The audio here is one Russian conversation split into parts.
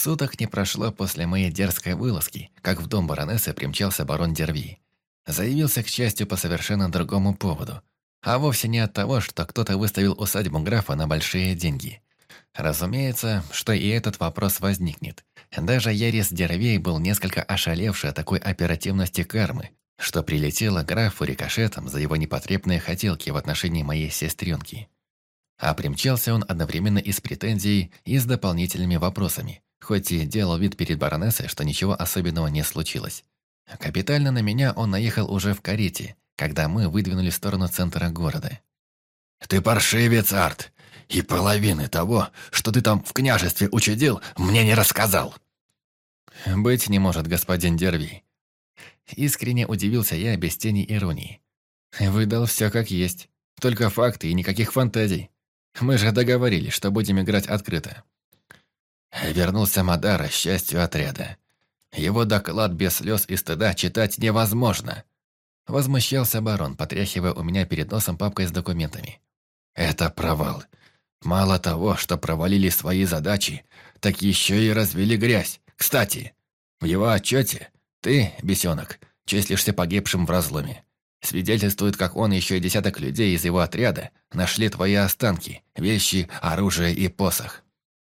Суток не прошло после моей дерзкой вылазки, как в дом баронессы примчался барон Дерви. Заявился, к счастью, по совершенно другому поводу, а вовсе не от того, что кто-то выставил усадьбу графа на большие деньги. Разумеется, что и этот вопрос возникнет. Даже Ярис Дервей был несколько ошалевший от такой оперативности кармы, что прилетело графу рикошетом за его непотребные хотелки в отношении моей сестренки. А примчался он одновременно и с претензией, и с дополнительными вопросами, хоть и делал вид перед баронессой, что ничего особенного не случилось. Капитально на меня он наехал уже в карете, когда мы выдвинули в сторону центра города. «Ты паршивец, Арт, и половины того, что ты там в княжестве учудил, мне не рассказал!» «Быть не может, господин Дерви». Искренне удивился я без тени иронии. «Выдал все как есть, только факты и никаких фантазий. Мы же договорились, что будем играть открыто». Вернулся Мадара с частью отряда. Его доклад без слез и стыда читать невозможно. Возмущался барон, потряхивая у меня перед носом папкой с документами. Это провал. Мало того, что провалили свои задачи, так еще и развели грязь. Кстати, в его отчете ты, бесенок, числишься погибшим в разломе. Свидетельствует, как он и еще и десяток людей из его отряда нашли твои останки, вещи, оружие и посох.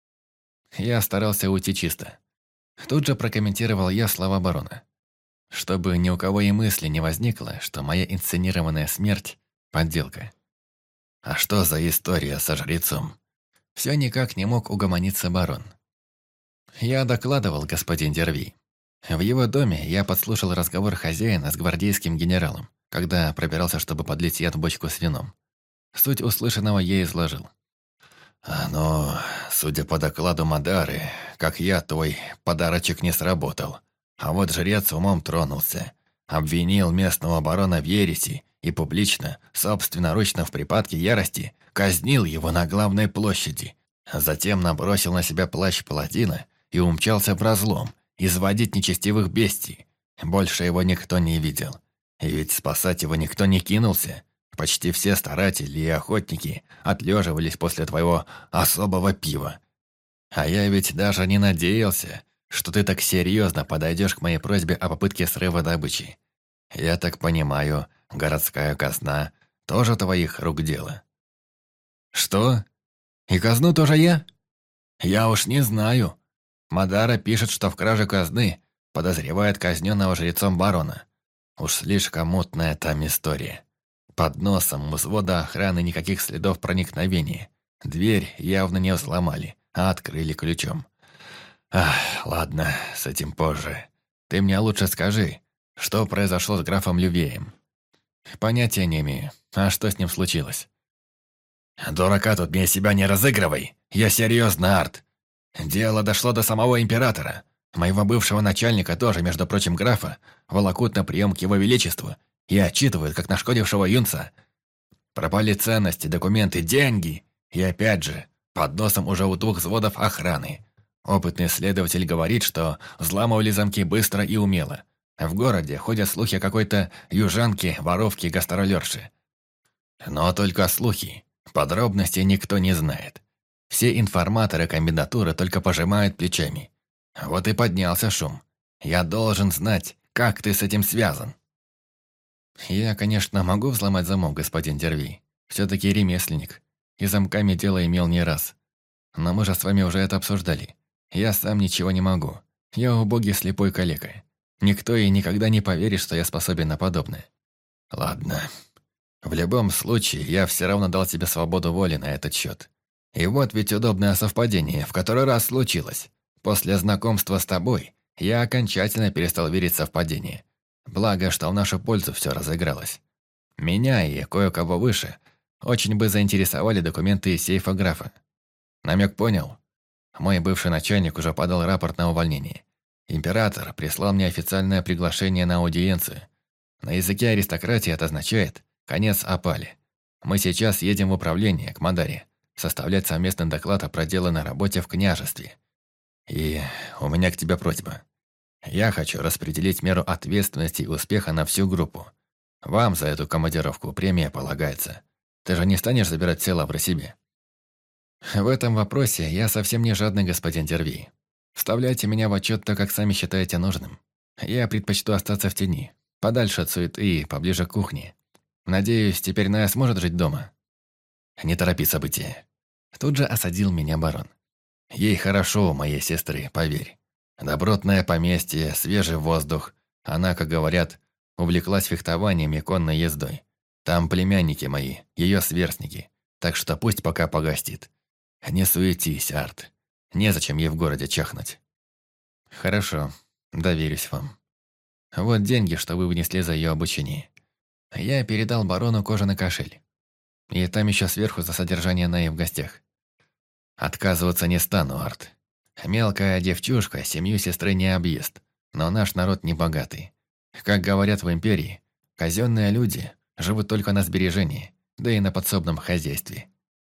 Я старался уйти чисто. Тут же прокомментировал я слова барона. Чтобы ни у кого и мысли не возникло, что моя инсценированная смерть – подделка. А что за история со жрецом? Все никак не мог угомониться барон. Я докладывал, господин Дерви. В его доме я подслушал разговор хозяина с гвардейским генералом, когда пробирался, чтобы подлить яд в бочку с вином. Суть услышанного я изложил. Но, судя по докладу Мадары, как я, твой подарочек не сработал. А вот жрец умом тронулся. Обвинил местного барона в ереси и публично, собственноручно в припадке ярости, казнил его на главной площади. Затем набросил на себя плащ паладина и умчался в разлом, изводить нечестивых бестий. Больше его никто не видел. И ведь спасать его никто не кинулся. Почти все старатели и охотники отлеживались после твоего особого пива. А я ведь даже не надеялся, что ты так серьезно подойдешь к моей просьбе о попытке срыва добычи. Я так понимаю, городская казна тоже твоих рук дело. Что? И казну тоже я? Я уж не знаю. Мадара пишет, что в краже казны подозревает казненного жрецом барона. Уж слишком мутная там история. Под носом у взвода охраны никаких следов проникновения. Дверь явно не взломали, а открыли ключом. Ладно, с этим позже. Ты мне лучше скажи, что произошло с графом Лювеем? Понятия не имею. А что с ним случилось? Дурака тут мне себя не разыгрывай. Я серьезно, Арт. Дело дошло до самого императора. Моего бывшего начальника тоже, между прочим, графа, волокут на прием к его величеству и отчитывают, как нашкодившего юнца. Пропали ценности, документы, деньги. И опять же, под носом уже у 2 взводов охраны. Опытный следователь говорит, что взламывали замки быстро и умело. В городе ходят слухи о какой-то южанке, воровке, гастролерше. Но только слухи. Подробностей никто не знает. Все информаторы комендатуры только пожимают плечами. Вот и поднялся шум. Я должен знать, как ты с этим связан. Я, конечно, могу взломать замок, господин Дерви. Все-таки ремесленник. И замками дело имел не раз. Но мы же с вами уже это обсуждали. Я сам ничего не могу. Я убогий слепой калека. Никто и никогда не поверит, что я способен на подобное. Ладно. В любом случае, я все равно дал тебе свободу воли на этот счет. И вот ведь удобное совпадение, в который раз случилось. После знакомства с тобой я окончательно перестал верить в совпадение. Благо, что в нашу пользу все разыгралось. Меня и кое-кого выше очень бы заинтересовали документы из сейфа графа. Намек понял? Мой бывший начальник уже подал рапорт на увольнение. Император прислал мне официальное приглашение на аудиенцию. На языке аристократии это означает «конец опали». Мы сейчас едем в управление, к Мадаре, составлять совместный доклад о проделанной работе в княжестве. И у меня к тебе просьба. Я хочу распределить меру ответственности и успеха на всю группу. Вам за эту командировку премия полагается. Ты же не станешь забирать все лавры себе? В этом вопросе я совсем не жадный, господин Дерви. Вставляйте меня в отчет так, как сами считаете нужным. Я предпочту остаться в тени, подальше от суеты и поближе к кухне. Надеюсь, теперь Ная сможет жить дома. Не торопи события. Тут же осадил меня барон. Ей хорошо у моей сестры, поверь. Добротное поместье, свежий воздух. Она, как говорят, увлеклась фехтованием и конной ездой. Там племянники мои, ее сверстники. Так что пусть пока погостит. Не суетись, Арт. Незачем ей в городе чахнуть. Хорошо, доверюсь вам. Вот деньги, что вы вынесли за ее обучение. Я передал барону кожаный кошель. И там еще сверху за содержание Наи в гостях. Отказываться не стану, Арт. Мелкая девчушка семью сестры не объест, но наш народ не богатый. Как говорят в империи, казенные люди живут только на сбережении, да и на подсобном хозяйстве.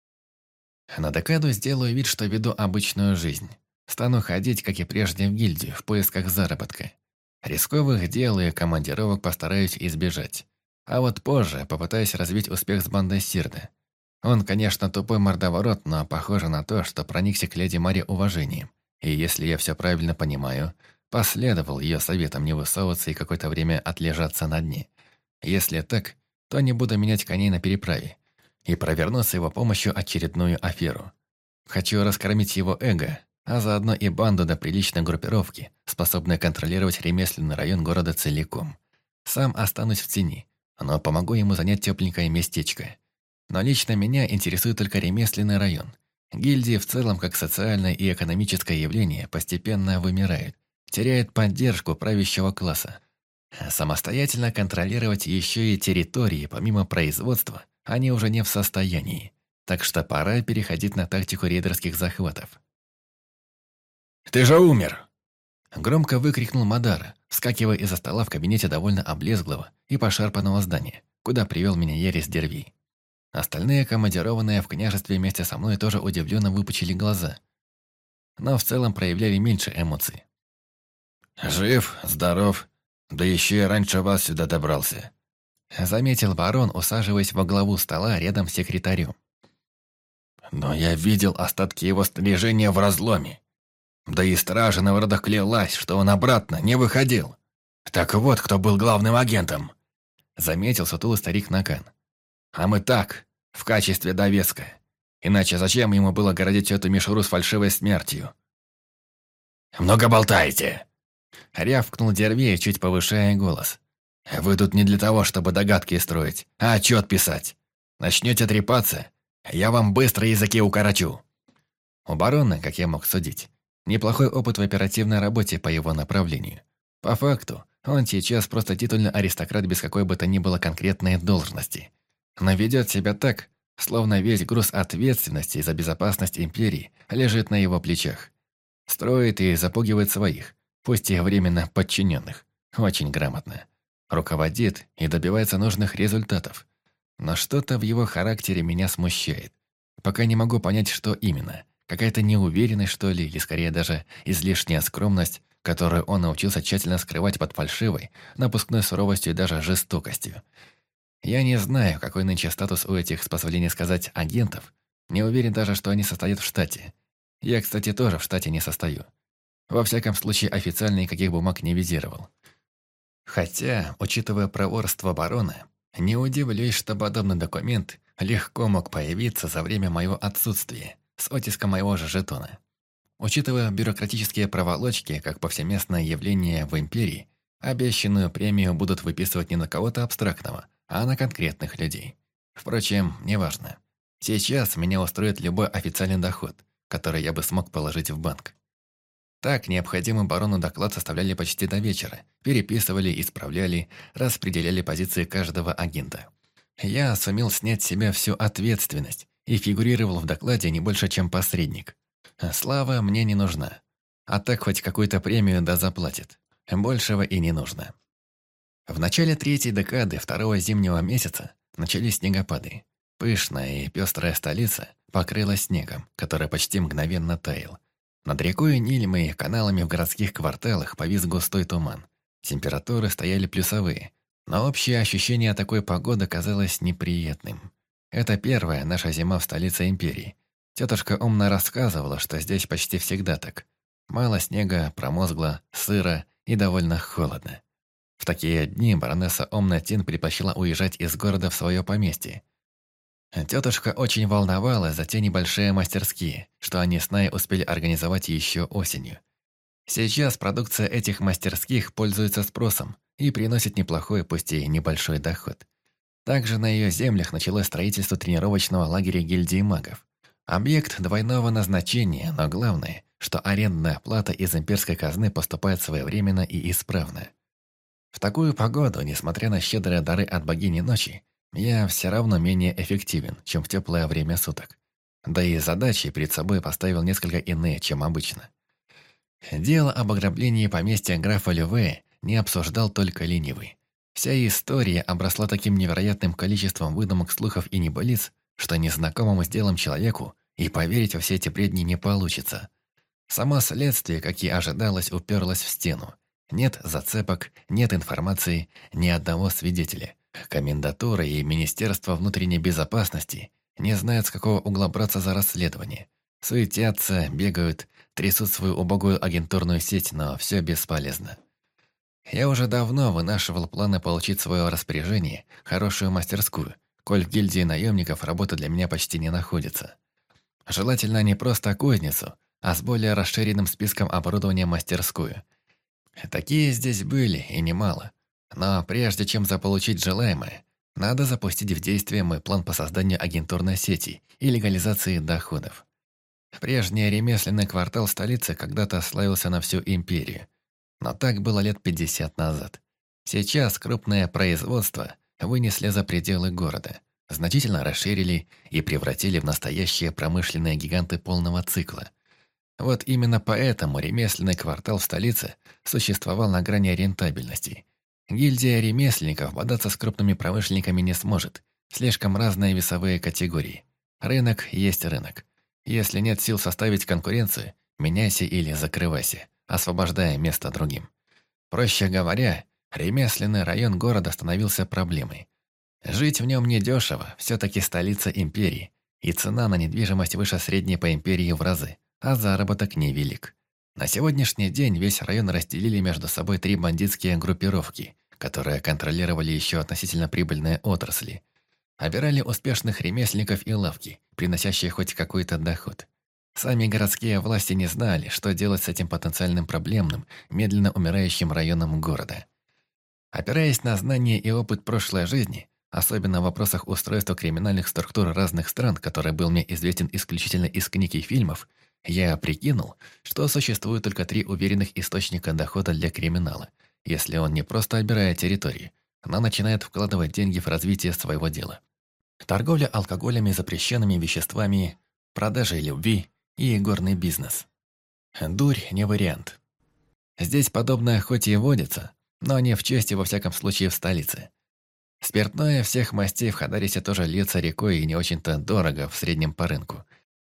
На декаду сделаю вид, что веду обычную жизнь. Стану ходить, как и прежде, в гильдию в поисках заработка. Рисковых дел и командировок постараюсь избежать. А вот позже попытаюсь развить успех с бандой Сирда. Он, конечно, тупой мордоворот, но похоже на то, что проникся к леди Маре уважением. И если я все правильно понимаю, последовал ее советам не высовываться и какое-то время отлежаться на дне. Если так, то не буду менять коней на переправе и проверну с его помощью очередную аферу. Хочу раскормить его эго, а заодно и банду до приличной группировки, способной контролировать ремесленный район города целиком. Сам останусь в тени, но помогу ему занять тепленькое местечко. Но лично меня интересует только ремесленный район. Гильдии в целом, как социальное и экономическое явление, постепенно вымирают, теряют поддержку правящего класса. Самостоятельно контролировать еще и территории, помимо производства, они уже не в состоянии. Так что пора переходить на тактику рейдерских захватов. «Ты же умер!» Громко выкрикнул Мадара, вскакивая из-за стола в кабинете довольно облезлого и пошарпанного здания, куда привел меня Ерис Дерви. Остальные, командированные в княжестве вместе со мной, тоже удивленно выпучили глаза, но в целом проявляли меньше эмоций. «Жив, здоров, да еще и раньше вас сюда добрался», заметил барон, усаживаясь во главу стола рядом с секретарем. «Но я видел остатки его снаряжения в разломе. Да и стража на воротах клялась, что он обратно не выходил. Так вот, кто был главным агентом», заметил сутулый старик Накан. «А мы так, в качестве довеска. Иначе зачем ему было городить эту мишуру с фальшивой смертью?» «Много болтаете!» Рявкнул Дервей, чуть повышая голос. «Вы тут не для того, чтобы догадки строить, а отчет писать. Начнете трепаться, я вам быстро языки укорочу». У барона, как я мог судить, неплохой опыт в оперативной работе по его направлению. По факту, он сейчас просто титульный аристократ без какой бы то ни было конкретной должности. Но ведет себя так, словно весь груз ответственности за безопасность империи лежит на его плечах. Строит и запугивает своих, пусть и временно подчиненных. Очень грамотно. Руководит и добивается нужных результатов. Но что-то в его характере меня смущает. Пока не могу понять, что именно. Какая-то неуверенность, что ли, или скорее даже излишняя скромность, которую он научился тщательно скрывать под фальшивой, напускной суровостью и даже жестокостью. Я не знаю, какой нынче статус у этих, с позволения сказать, агентов. Не уверен даже, что они состоят в штате. Я, кстати, тоже в штате не состою. Во всяком случае, официально никаких бумаг не визировал. Хотя, учитывая проворство барона, не удивлюсь, что подобный документ легко мог появиться за время моего отсутствия, с оттиском моего же жетона. Учитывая бюрократические проволочки, как повсеместное явление в империи, обещанную премию будут выписывать не на кого-то абстрактного, а на конкретных людей. Впрочем, неважно. Сейчас меня устроит любой официальный доход, который я бы смог положить в банк. Так, необходимый барону доклад составляли почти до вечера, переписывали, исправляли, распределяли позиции каждого агента. Я сумел снять с себя всю ответственность и фигурировал в докладе не больше, чем посредник. Слава мне не нужна. А так хоть какую-то премию да заплатит. Большего и не нужно. В начале третьей декады второго зимнего месяца начались снегопады. Пышная и пестрая столица покрылась снегом, который почти мгновенно таял. Над рекой Нильм и каналами в городских кварталах повис густой туман. Температуры стояли плюсовые, но общее ощущение такой погоды казалось неприятным. Это первая наша зима в столице империи. Тетушка умно рассказывала, что здесь почти всегда так. Мало снега, промозгло, сыро и довольно холодно. В такие дни баронесса Омнатин предпочла уезжать из города в свое поместье. Тетушка очень волновалась за те небольшие мастерские, что они с Най успели организовать еще осенью. Сейчас продукция этих мастерских пользуется спросом и приносит неплохой, пусть и небольшой доход. Также на ее землях началось строительство тренировочного лагеря гильдии магов. Объект двойного назначения, но главное, что арендная плата из имперской казны поступает своевременно и исправно. В такую погоду, несмотря на щедрые дары от богини ночи, я все равно менее эффективен, чем в теплое время суток. Да и задачи перед собой поставил несколько иные, чем обычно. Дело об ограблении поместья графа Люве не обсуждал только ленивый. Вся история обросла таким невероятным количеством выдумок, слухов и небылиц, что незнакомому с делом человеку и поверить во все эти бредни не получится. Само следствие, как и ожидалось, уперлось в стену. Нет зацепок, нет информации, ни одного свидетеля. Комендатура и Министерство внутренней безопасности не знают, с какого угла браться за расследование. Суетятся, бегают, трясут свою убогую агентурную сеть, но все бесполезно. Я уже давно вынашивал планы получить в свое распоряжение хорошую мастерскую, коль в гильдии наемников работа для меня почти не находится. Желательно не просто кузницу, а с более расширенным списком оборудования мастерскую. Такие здесь были, и немало. Но прежде чем заполучить желаемое, надо запустить в действие мой план по созданию агентурной сети и легализации доходов. Прежний ремесленный квартал столицы когда-то славился на всю империю. Но так было лет 50 назад. Сейчас крупное производство вынесли за пределы города, значительно расширили и превратили в настоящие промышленные гиганты полного цикла. Вот именно поэтому ремесленный квартал в столице существовал на грани рентабельности. Гильдия ремесленников бодаться с крупными промышленниками не сможет. Слишком разные весовые категории. Рынок есть рынок. Если нет сил составить конкуренцию, меняйся или закрывайся, освобождая место другим. Проще говоря, ремесленный район города становился проблемой. Жить в нем недешево, все-таки столица империи, и цена на недвижимость выше средней по империи в разы, а заработок невелик. На сегодняшний день весь район разделили между собой 3 бандитские группировки, которые контролировали еще относительно прибыльные отрасли. Обирали успешных ремесленников и лавки, приносящие хоть какой-то доход. Сами городские власти не знали, что делать с этим потенциальным проблемным, медленно умирающим районом города. Опираясь на знания и опыт прошлой жизни, особенно в вопросах устройства криминальных структур разных стран, который был мне известен исключительно из книг и фильмов, я прикинул, что существует только 3 уверенных источника дохода для криминала, если он не просто обирает территории, но начинает вкладывать деньги в развитие своего дела. Торговля алкоголями, запрещенными веществами, продажей любви и игорный бизнес. Дурь не вариант. Здесь подобное хоть и водится, но не в чести во всяком случае в столице. Спиртное всех мастей в Хадарисе тоже льется рекой и не очень-то дорого в среднем по рынку.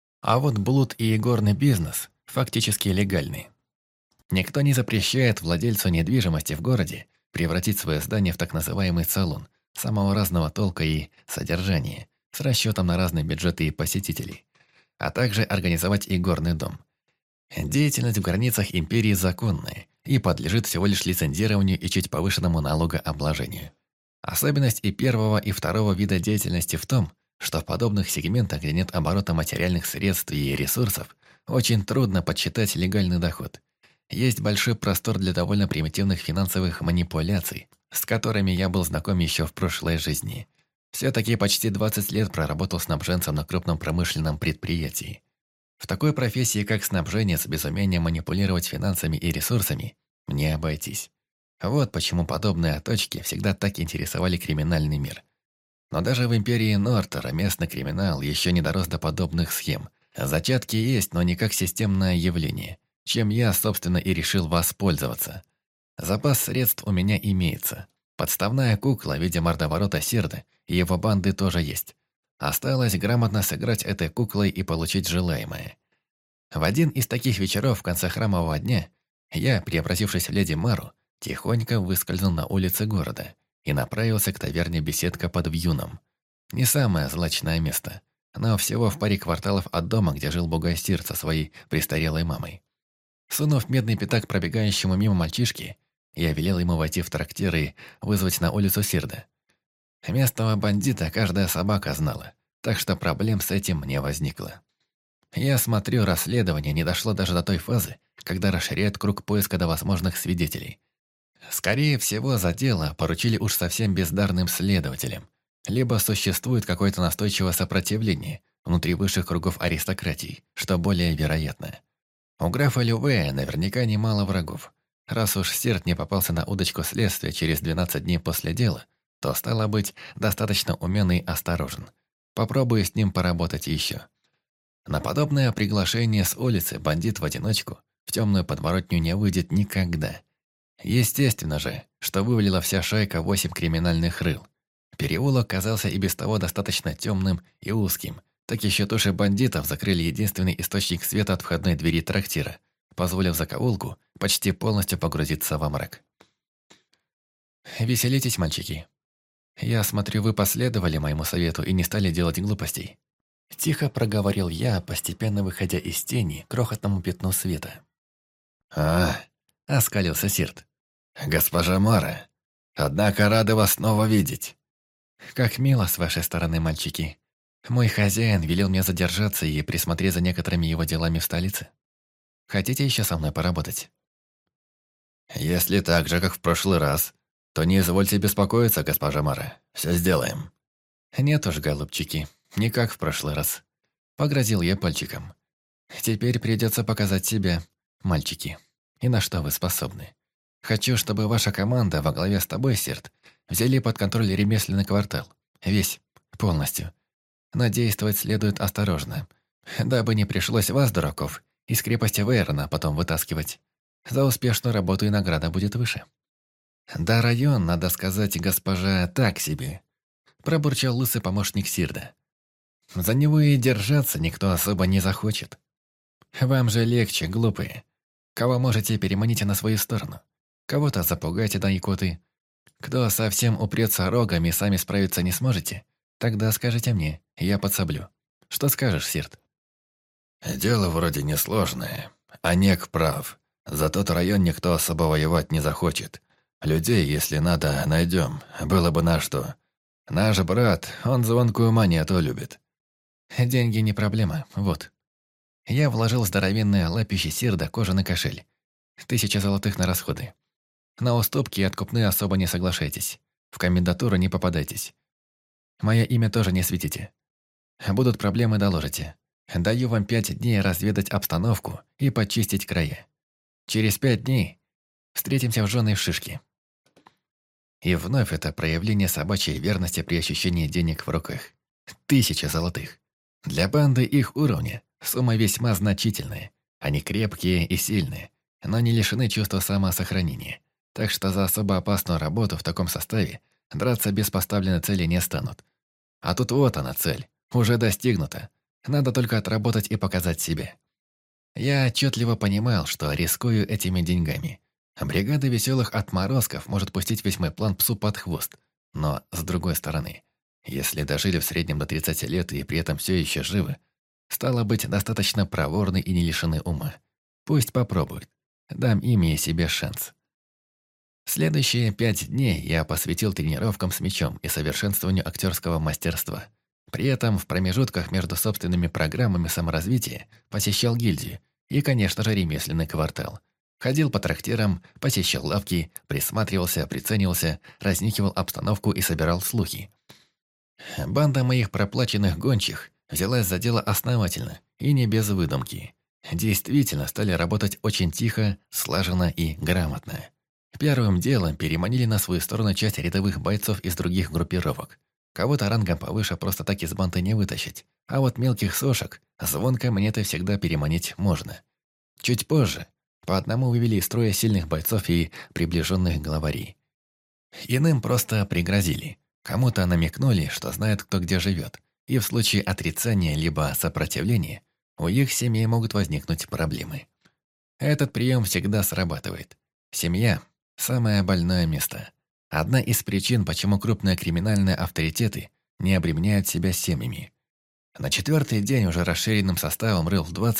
А вот блуд и игорный бизнес фактически легальный. Никто не запрещает владельцу недвижимости в городе превратить свое здание в так называемый салон самого разного толка и содержания, с расчетом на разные бюджеты и посетителей, а также организовать игорный дом. Деятельность в границах империи законная и подлежит всего лишь лицензированию и чуть повышенному налогообложению. Особенность и первого, и второго вида деятельности в том, что в подобных сегментах, где нет оборота материальных средств и ресурсов, очень трудно подсчитать легальный доход. Есть большой простор для довольно примитивных финансовых манипуляций, с которыми я был знаком еще в прошлой жизни. Все-таки почти 20 лет проработал снабженцем на крупном промышленном предприятии. В такой профессии, как снабженец, без умения манипулировать финансами и ресурсами, не обойтись. Вот почему подобные точки всегда так интересовали криминальный мир. Но даже в империи Нортера местный криминал еще не дорос до подобных схем. Зачатки есть, но не как системное явление, чем я, собственно, и решил воспользоваться. Запас средств у меня имеется. Подставная кукла в виде мордоворота Сирды и его банды тоже есть. Осталось грамотно сыграть этой куклой и получить желаемое. В один из таких вечеров в конце храмового дня я, преобразившись в леди Мару, тихонько выскользнул на улицы города и направился к таверне «Беседка» под Вьюном. Не самое злачное место, но всего в паре кварталов от дома, где жил Бугастир со своей престарелой мамой. Сунув медный пятак пробегающему мимо мальчишки, я велел ему войти в трактир и вызвать на улицу Сирда. Местного бандита каждая собака знала, так что проблем с этим не возникло. Я смотрю, расследование не дошло даже до той фазы, когда расширяют круг поиска до возможных свидетелей. Скорее всего, за дело поручили уж совсем бездарным следователям, либо существует какое-то настойчивое сопротивление внутри высших кругов аристократии, что более вероятно. У графа Лювея наверняка немало врагов. Раз уж Сирд не попался на удочку следствия через 12 дней после дела, то, стало быть, достаточно умен и осторожен. Попробую с ним поработать еще. На подобное приглашение с улицы бандит в одиночку в темную подворотню не выйдет никогда. Естественно же, что вывалила вся шайка 8 криминальных рыл. Переулок казался и без того достаточно темным и узким. Так еще туши бандитов закрыли единственный источник света от входной двери трактира, позволив закоулку почти полностью погрузиться во мрак. «Веселитесь, мальчики. Я смотрю, вы последовали моему совету и не стали делать глупостей». Тихо проговорил я, постепенно выходя из тени к крохотному пятну света. Оскалился Сирд. «Госпожа Мара, однако рады вас снова видеть». «Как мило с вашей стороны, мальчики. Мой хозяин велел мне задержаться и присмотреть за некоторыми его делами в столице. Хотите еще со мной поработать?» «Если так же, как в прошлый раз, то не извольте беспокоиться, госпожа Мара. Все сделаем». «Нет уж, голубчики, не как в прошлый раз». Погрозил я пальчиком. «Теперь придется показать себя, мальчики, и на что вы способны. Хочу, чтобы ваша команда во главе с тобой, Сирд, взяли под контроль ремесленный квартал. Весь, полностью. Но действовать следует осторожно, дабы не пришлось вас, дураков, из крепости Вейрона потом вытаскивать. За успешную работу и награда будет выше». «Да район, надо сказать, госпожа, так себе», – пробурчал лысый помощник Сирда. «За него и держаться никто особо не захочет. Вам же легче, глупые. Кого можете, переманите на свою сторону. Кого-то запугайте до икоты. Кто совсем упрется рогами и сами справиться не сможете, тогда скажите мне, я подсоблю. Что скажешь, Сирд?» «Дело вроде несложное. Онег прав. За тот район никто особо воевать не захочет. Людей, если надо, найдем. Было бы на что. Наш брат, он звонкую монету любит». «Деньги не проблема, вот». Я вложил здоровенное лапище Сирда кожаный кошель. 1000 золотых на расходы. На уступки и откупные особо не соглашайтесь. В комендатуру не попадайтесь. Мое имя тоже не светите. Будут проблемы, доложите. Даю вам 5 дней разведать обстановку и почистить края. Через 5 дней встретимся в жженой шишке. И вновь это проявление собачьей верности при ощущении денег в руках. 1000 золотых. Для банды их уровня сумма весьма значительная. Они крепкие и сильные, но не лишены чувства самосохранения. Так что за особо опасную работу в таком составе драться без поставленной цели не станут. А тут вот она цель, уже достигнута. Надо только отработать и показать себя. Я отчетливо понимал, что рискую этими деньгами. Бригада веселых отморозков может пустить весь мой план псу под хвост. Но, с другой стороны, если дожили в среднем до 30 лет и при этом все еще живы, стало быть, достаточно проворны и не лишены ума. Пусть попробуют. Дам им и себе шанс. Следующие 5 дней я посвятил тренировкам с мечом и совершенствованию актерского мастерства. При этом в промежутках между собственными программами саморазвития посещал гильдию и, конечно же, ремесленный квартал. Ходил по трактирам, посещал лавки, присматривался, приценивался, разнюхивал обстановку и собирал слухи. Банда моих проплаченных гончих взялась за дело основательно и не без выдумки. Действительно стали работать очень тихо, слаженно и грамотно. Первым делом переманили на свою сторону часть рядовых бойцов из других группировок. Кого-то рангом повыше просто так из банды не вытащить, а вот мелких сошек звонко монетой всегда переманить можно. Чуть позже по одному вывели из строя сильных бойцов и приближенных главарей. Иным просто пригрозили. Кому-то намекнули, что знают, кто где живет, и в случае отрицания либо сопротивления у их семей могут возникнуть проблемы. Этот прием всегда срабатывает. Семья – самое больное место. Одна из причин, почему крупные криминальные авторитеты не обременяют себя семьями. На 4-й день уже расширенным составом рыл в 20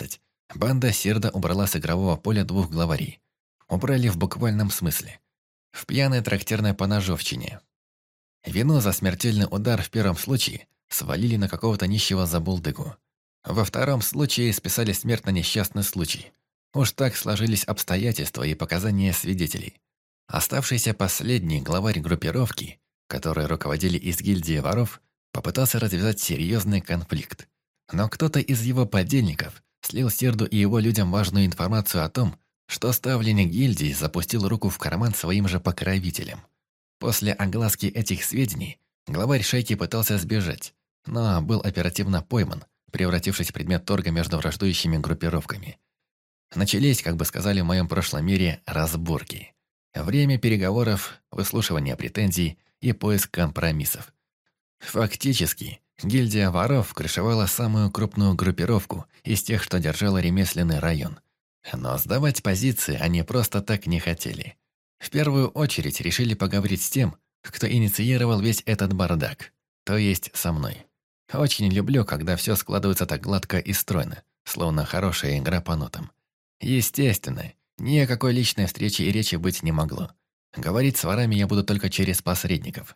Банда Сирда убрала с игрового поля 2 главарей. Убрали в буквальном смысле. В пьяной трактирной поножовщине. Вину за смертельный удар в первом случае свалили на какого-то нищего забулдыгу. Во втором случае списали смерть на несчастный случай. Уж так сложились обстоятельства и показания свидетелей. Оставшийся последний главарь группировки, которые руководили из гильдии воров, попытался развязать серьезный конфликт. Но кто-то из его подельников слил Сирду и его людям важную информацию о том, что ставленник гильдии запустил руку в карман своим же покровителям. После огласки этих сведений главарь шайки пытался сбежать, но был оперативно пойман, превратившись в предмет торга между враждующими группировками. Начались, как бы сказали в моем прошлом мире, разборки. Время переговоров, выслушивание претензий и поиск компромиссов. Фактически, гильдия воров крышевала самую крупную группировку из тех, что держала ремесленный район. Но сдавать позиции они просто так не хотели. В первую очередь решили поговорить с тем, кто инициировал весь этот бардак, то есть со мной. Очень люблю, когда все складывается так гладко и стройно, словно хорошая игра по нотам. Естественно, ни о какой личной встрече и речи быть не могло. Говорить с ворами я буду только через посредников.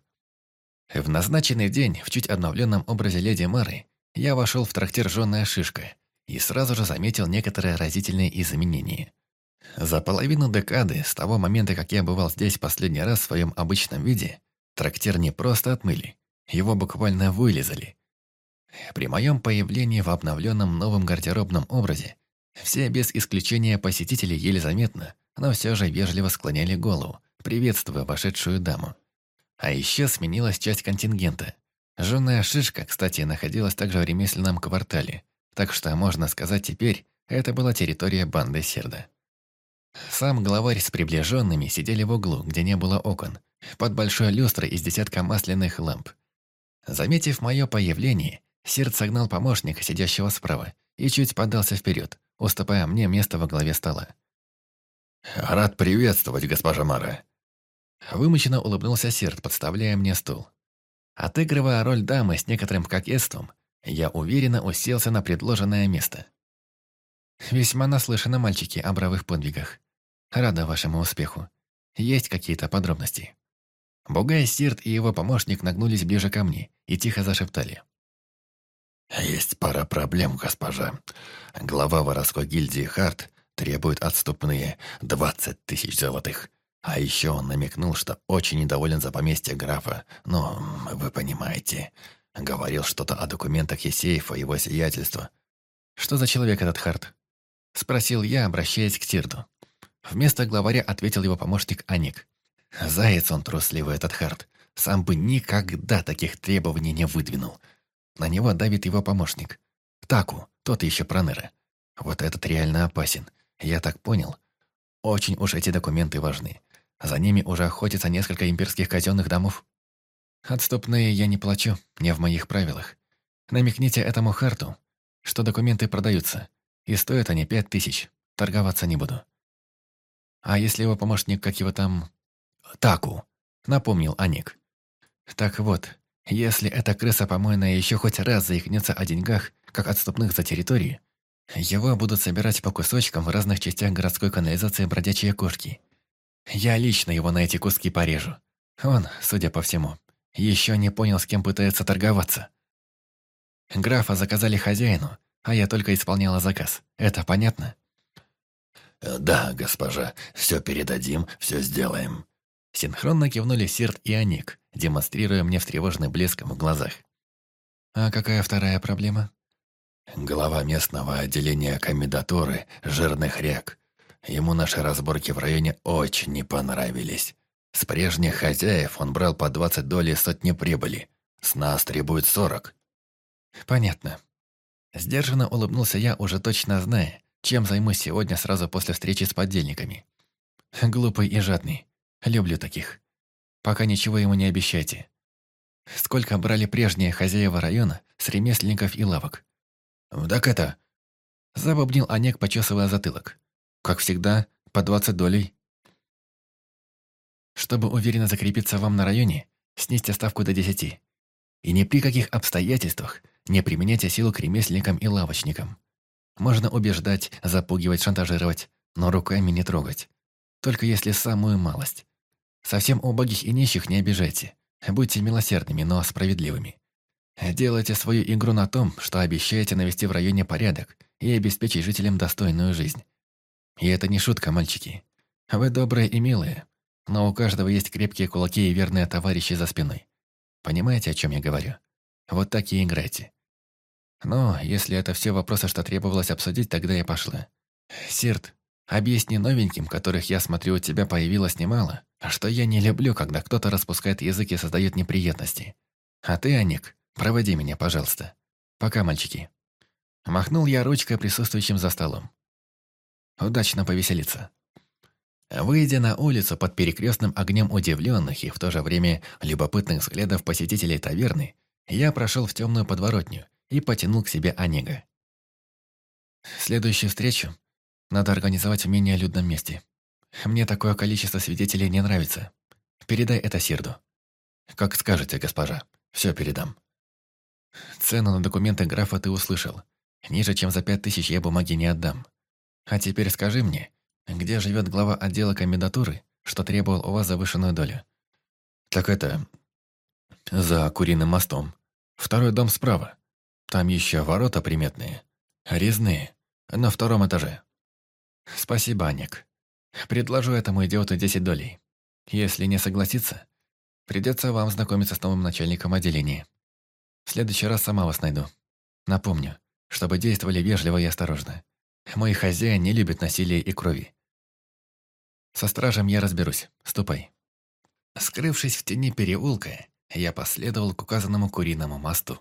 В назначенный день, в чуть обновленном образе леди Мары, я вошел в трактир «Жжёная шишка» и сразу же заметил некоторые разительные изменения. За половину декады, с того момента, как я бывал здесь последний раз в своем обычном виде, трактир не просто отмыли, его буквально вылизали. При моем появлении в обновленном новом гардеробном образе все без исключения посетители еле заметно, но все же вежливо склоняли голову, приветствуя вошедшую даму. А еще сменилась часть контингента. Жжёная шишка, кстати, находилась также в ремесленном квартале, так что, можно сказать, теперь это была территория банды Сирда. Сам главарь с приближенными сидели в углу, где не было окон, под большой люстрой из десятка масляных ламп. Заметив мое появление, Сирд согнал помощника, сидящего справа, и чуть подался вперед, уступая мне место во главе стола. «Рад приветствовать, госпожа Мара». Вымученно улыбнулся Сирд, подставляя мне стул. Отыгрывая роль дамы с некоторым кокетством, я уверенно уселся на предложенное место. «Весьма наслышаны, мальчики, о бравых подвигах. Рада вашему успеху. Есть какие-то подробности?» Бугай, Сирд и его помощник нагнулись ближе ко мне и тихо зашептали. «Есть пара проблем, госпожа. Глава воровской гильдии Харт требует отступные 20 тысяч золотых. А еще он намекнул, что очень недоволен за поместье графа. Но, вы понимаете, говорил что-то о документах Есеева и его сиятельства». «Что за человек этот Харт?» — спросил я, обращаясь к Сирду. Вместо главаря ответил его помощник Аник. «Заяц он трусливый, этот Харт. Сам бы никогда таких требований не выдвинул. На него давит его помощник. Таку, тот еще проныра. Вот этот реально опасен. Я так понял. Очень уж эти документы важны. За ними уже охотятся несколько имперских казенных домов. Отступные я не плачу, не в моих правилах. Намекните этому Харту, что документы продаются, и стоят они 5000. Торговаться не буду. А если его помощник, как его там... Таку, напомнил Аник. Так вот, если эта крыса помойная еще хоть раз заикнется о деньгах, как отступных за территорию, его будут собирать по кусочкам в разных частях городской канализации бродячие кошки. Я лично его на эти куски порежу. Он, судя по всему, еще не понял, с кем пытается торговаться. Графа заказали хозяину, а я только исполняла заказ. Это понятно? «Да, госпожа, все передадим, все сделаем». Синхронно кивнули Сирд и Аник, демонстрируя мне встревоженный блеск в глазах. «А какая вторая проблема?» «Глава местного отделения комендатуры Жирных рек. Ему наши разборки в районе очень не понравились. С прежних хозяев он брал по 20 долей сотни прибыли. С нас требует 40». «Понятно». Сдержанно улыбнулся я, уже точно зная, чем займусь сегодня сразу после встречи с подельниками. Глупый и жадный. Люблю таких. Пока ничего ему не обещайте. Сколько брали прежние хозяева района с ремесленников и лавок? Так это... Забубнил Онег, почесывая затылок. Как всегда, по 20 долей. Чтобы уверенно закрепиться вам на районе, снизьте ставку до 10. И ни при каких обстоятельствах не применяйте силу к ремесленникам и лавочникам. Можно убеждать, запугивать, шантажировать, но руками не трогать. Только если самую малость. Совсем убогих и нищих не обижайте. Будьте милосердными, но справедливыми. Делайте свою игру на том, что обещаете навести в районе порядок и обеспечить жителям достойную жизнь. И это не шутка, мальчики. Вы добрые и милые, но у каждого есть крепкие кулаки и верные товарищи за спиной. Понимаете, о чем я говорю? Вот так и играйте. Но если это все вопросы, что требовалось обсудить, тогда я пошла. Сирт, объясни новеньким, которых, я смотрю, у тебя появилось немало, что я не люблю, когда кто-то распускает язык и создает неприятности. А ты, Аник, проводи меня, пожалуйста. Пока, мальчики. Махнул я ручкой присутствующим за столом. Удачно повеселиться. Выйдя на улицу под перекрестным огнем удивленных и в то же время любопытных взглядов посетителей таверны, я прошел в темную подворотню и потянул к себе Онега. Следующую встречу надо организовать в менее людном месте. Мне такое количество свидетелей не нравится. Передай это Сирду. Как скажете, госпожа. Все передам. Цену на документы графа ты услышал. Ниже, чем за 5000 я бумаги не отдам. А теперь скажи мне, где живет глава отдела комендатуры, что требовал у вас завышенную долю? Так это... За Куриным мостом. Второй дом справа. Там еще ворота приметные. Резные. На 2-м этаже. Спасибо, Аник. Предложу этому идиоту 10 долей. Если не согласится, придется вам знакомиться с новым начальником отделения. В следующий раз сама вас найду. Напомню, чтобы действовали вежливо и осторожно. Мой хозяин не любит насилия и крови. Со стражем я разберусь. Ступай. Скрывшись в тени переулка, я последовал к указанному Куриному мосту.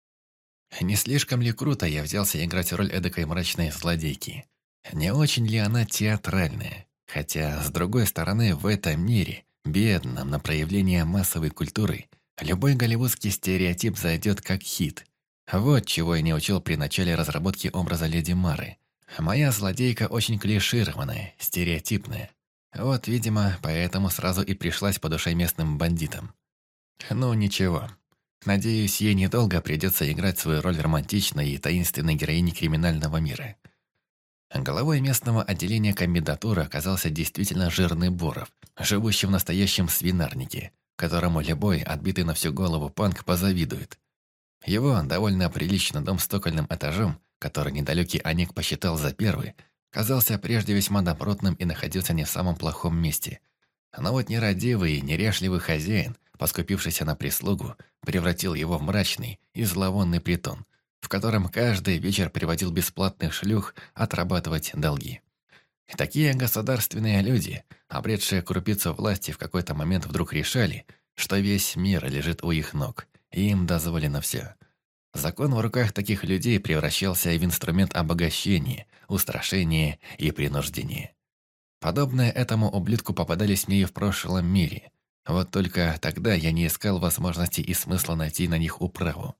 Не слишком ли круто я взялся играть роль эдакой мрачной злодейки? Не очень ли она театральная? Хотя, с другой стороны, в этом мире, бедном на проявление массовой культуры, любой голливудский стереотип зайдет как хит. Вот чего я не учил при начале разработки образа леди Мары. Моя злодейка очень клишированная, стереотипная. Вот, видимо, поэтому сразу и пришлась по душе местным бандитам. Ну, ничего. Надеюсь, ей недолго придется играть свою роль романтичной и таинственной героини криминального мира. Головой местного отделения комендатуры оказался действительно жирный Боров, живущий в настоящем свинарнике, которому любой, отбитый на всю голову панк, позавидует. Его довольно приличный дом с цокольным этажом, который недалекий Оник посчитал за первый, казался прежде весьма добротным и находился не в самом плохом месте. Но вот нерадивый и неряшливый хозяин, поскупившийся на прислугу, превратил его в мрачный и зловонный притон, в котором каждый вечер приводил бесплатных шлюх отрабатывать долги. И такие государственные люди, обретшие крупицу власти, в какой-то момент вдруг решали, что весь мир лежит у их ног, и им дозволено все. Закон в руках таких людей превращался в инструмент обогащения, устрашения и принуждения. Подобное этому ублюдку попадались мне и в прошлом мире. Вот только тогда я не искал возможности и смысла найти на них управу.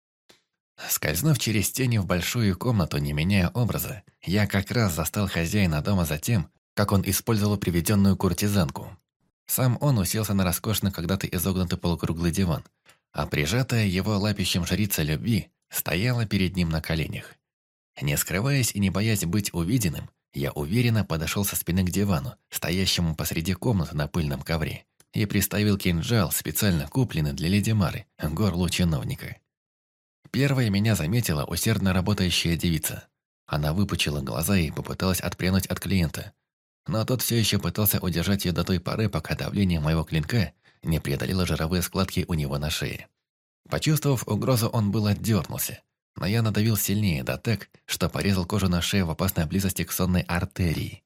Скользнув через тени в большую комнату, не меняя образа, я как раз застал хозяина дома за тем, как он использовал приведенную куртизанку. Сам он уселся на роскошный когда-то изогнутый полукруглый диван, а прижатая его лапищем жрица любви стояла перед ним на коленях. Не скрываясь и не боясь быть увиденным, я уверенно подошел со спины к дивану, стоящему посреди комнаты на пыльном ковре, и приставил кинжал, специально купленный для леди Мары, к горлу чиновника. Первой меня заметила усердно работающая девица. Она выпучила глаза и попыталась отпрянуть от клиента. Но тот все еще пытался удержать ее до той поры, пока давление моего клинка не преодолело жировые складки у него на шее. Почувствовав угрозу, он было дернулся, но я надавил сильнее, да так, что порезал кожу на шее в опасной близости к сонной артерии.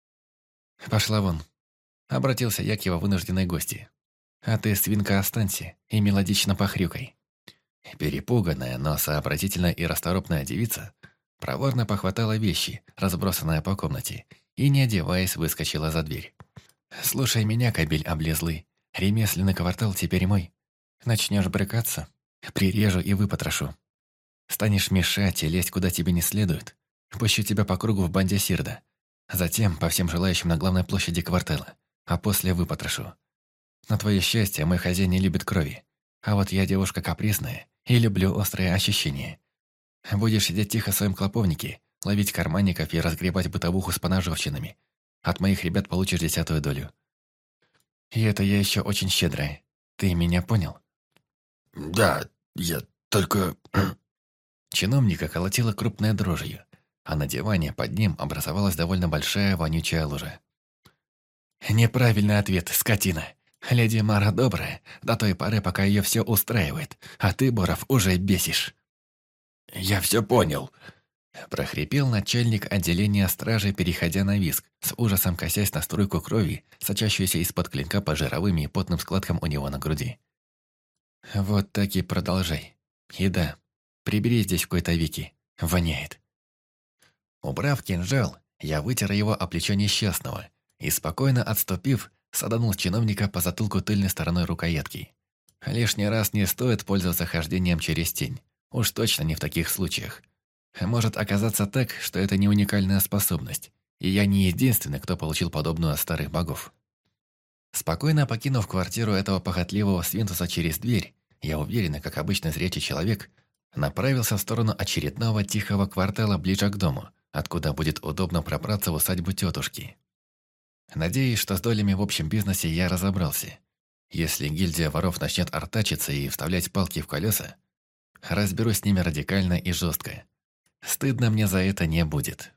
«Пошла вон», — обратился я к его вынужденной гости. «А ты, свинка, останься и мелодично похрюкай». Перепуганная, но сообразительная и расторопная девица проворно похватала вещи, разбросанные по комнате, и, не одеваясь, выскочила за дверь. «Слушай меня, кобель облезлый, ремесленный квартал теперь мой. Начнешь брыкаться, прирежу и выпотрошу. Станешь мешать и лезть куда тебе не следует, пущу тебя по кругу в банде Сирда, затем по всем желающим на главной площади квартала, а после выпотрошу. На твое счастье, мой хозяин не любит крови, а вот я девушка капризная и люблю острые ощущения. Будешь сидеть тихо в своем клоповнике, ловить карманников и разгребать бытовуху с поножовщинами. От моих ребят получишь 10-ю долю. И это я еще очень щедрая. Ты меня понял? Да, я только... Чиновника колотила крупной дрожью, а на диване под ним образовалась довольно большая вонючая лужа. «Неправильный ответ, скотина. Леди Мара добрая, до той поры, пока ее все устраивает, а ты, Боров, уже бесишь». «Я все понял», – прохрипел начальник отделения стражи, переходя на визг, с ужасом косясь на струйку крови, сочащуюся из-под клинка по жировым и потным складкам у него на груди. «Вот так и продолжай. И да, прибери здесь в какой-то веки. Воняет». Убрав кинжал, я вытер его о плечо несчастного и, спокойно отступив, саданул чиновника по затылку тыльной стороной рукоятки. Лишний раз не стоит пользоваться хождением через тень. Уж точно не в таких случаях. Может оказаться так, что это не уникальная способность, и я не единственный, кто получил подобную от старых богов. Спокойно покинув квартиру этого похотливого свинтуса через дверь, я уверенно, как обычный зрячий человек, направился в сторону очередного тихого квартала ближе к дому, откуда будет удобно пробраться в усадьбу тетушки. Надеюсь, что с долями в общем бизнесе я разобрался. Если гильдия воров начнет артачиться и вставлять палки в колеса, разберусь с ними радикально и жестко. Стыдно мне за это не будет.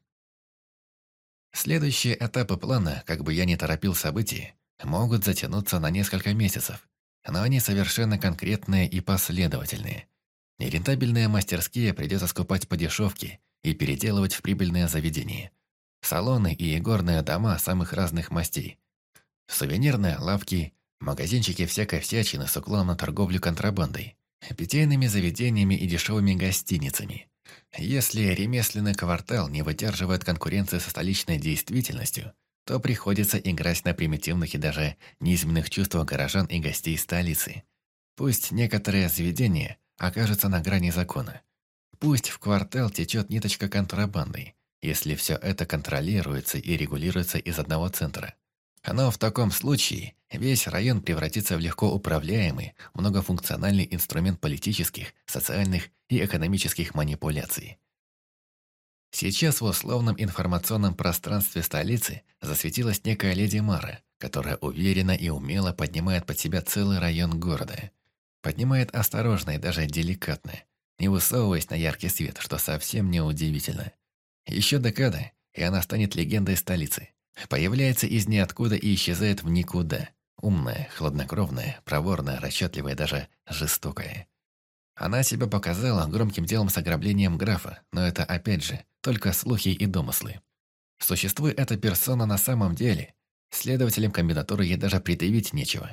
Следующие этапы плана, как бы я ни торопил события, могут затянуться на несколько месяцев, но они совершенно конкретные и последовательные. Нерентабельные мастерские придется скупать по дешевке и переделывать в прибыльные заведения. Салоны и игорные дома самых разных мастей. Сувенирные лавки, магазинчики всякой всячины с уклоном на торговлю контрабандой, питейными заведениями и дешевыми гостиницами. Если ремесленный квартал не выдерживает конкуренции со столичной действительностью, то приходится играть на примитивных и даже низменных чувствах горожан и гостей столицы. Пусть некоторые заведения окажутся на грани закона. Пусть в квартал течет ниточка контрабанды, если все это контролируется и регулируется из одного центра. Но в таком случае весь район превратится в легко управляемый, многофункциональный инструмент политических, социальных и экономических манипуляций. Сейчас в условном информационном пространстве столицы засветилась некая леди Мара, которая уверенно и умело поднимает под себя целый район города. Поднимает осторожно и даже деликатно, не высовываясь на яркий свет, что совсем не удивительно. Еще декада, и она станет легендой столицы. Появляется из ниоткуда и исчезает в никуда. Умная, хладнокровная, проворная, расчетливая и даже жестокая. Она себя показала громким делом с ограблением графа, но это, опять же, только слухи и домыслы. Существует эта персона на самом деле, следователям комбинатуры ей даже предъявить нечего.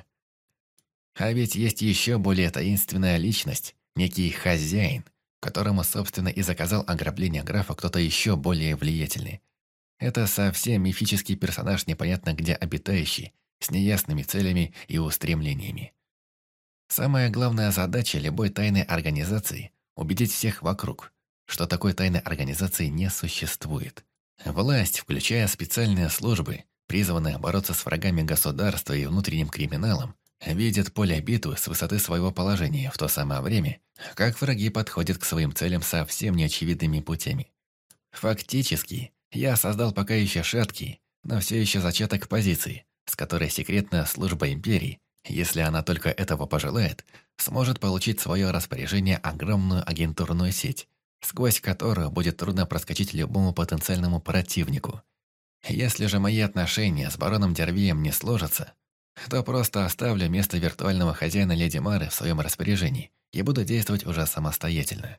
А ведь есть еще более таинственная личность, некий хозяин, которому, собственно, и заказал ограбление графа кто-то еще более влиятельный. Это совсем мифический персонаж, непонятно где обитающий, с неясными целями и устремлениями. Самая главная задача любой тайной организации – убедить всех вокруг, что такой тайной организации не существует. Власть, включая специальные службы, призванные бороться с врагами государства и внутренним криминалом, видит поле битвы с высоты своего положения в то самое время, как враги подходят к своим целям совсем неочевидными путями. Фактически, я создал пока еще шаткий, но все еще зачаток позиции, с которой секретная служба империи, если она только этого пожелает, сможет получить в свое распоряжение огромную агентурную сеть, сквозь которую будет трудно проскочить любому потенциальному противнику. Если же мои отношения с бароном Дервием не сложатся, то просто оставлю место виртуального хозяина леди Мары в своем распоряжении и буду действовать уже самостоятельно.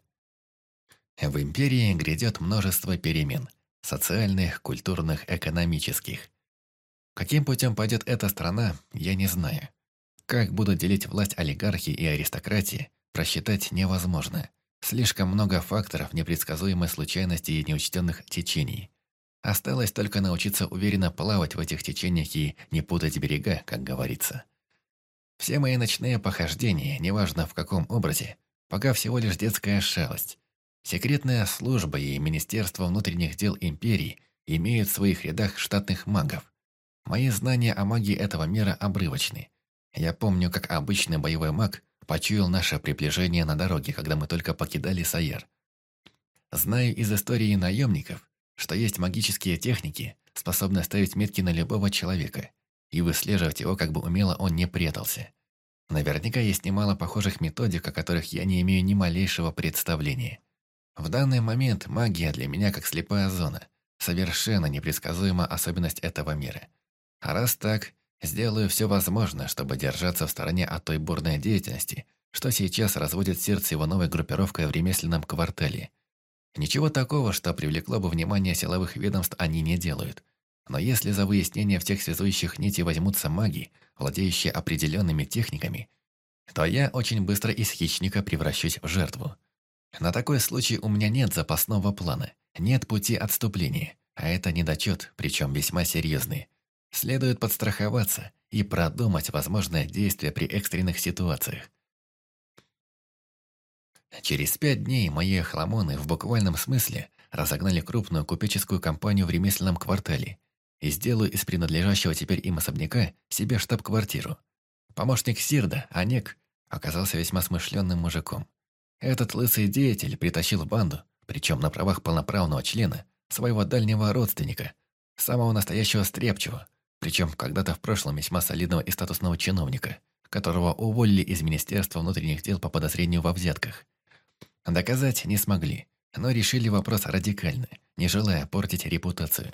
В империи грядет множество перемен – социальных, культурных, экономических. Каким путем пойдет эта страна, я не знаю. Как будут делить власть олигархи и аристократии, просчитать невозможно. Слишком много факторов непредсказуемой случайности и неучтенных течений. Осталось только научиться уверенно плавать в этих течениях и не путать берега, как говорится. Все мои ночные похождения, неважно в каком образе, пока всего лишь детская шалость. Секретная служба и Министерство внутренних дел империи имеют в своих рядах штатных магов. Мои знания о магии этого мира обрывочны. Я помню, как обычный боевой маг почуял наше приближение на дороге, когда мы только покидали Сайер. Знаю из истории наемников, что есть магические техники, способные ставить метки на любого человека и выслеживать его, как бы умело он не прятался. Наверняка есть немало похожих методик, о которых я не имею ни малейшего представления. В данный момент магия для меня как слепая зона, совершенно непредсказуема особенность этого мира. А раз так, сделаю все возможное, чтобы держаться в стороне от той бурной деятельности, что сейчас разводит сердце его новой группировкой в ремесленном квартале. Ничего такого, что привлекло бы внимание силовых ведомств, они не делают. Но если за выяснение всех связующих нитей возьмутся маги, владеющие определенными техниками, то я очень быстро из хищника превращусь в жертву. На такой случай у меня нет запасного плана, нет пути отступления, а это недочет, причем весьма серьезный. Следует подстраховаться и продумать возможное действие при экстренных ситуациях. Через 5 дней мои охламоны в буквальном смысле разогнали крупную купеческую компанию в ремесленном квартале и сделаю из принадлежащего теперь им особняка себе штаб-квартиру. Помощник Сирда, Онег, оказался весьма смышленным мужиком. Этот лысый деятель притащил в банду, причем на правах полноправного члена, своего дальнего родственника, самого настоящего стряпчего, причем когда-то в прошлом весьма солидного и статусного чиновника, которого уволили из Министерства внутренних дел по подозрению во взятках. Доказать не смогли, но решили вопрос радикально, не желая портить репутацию.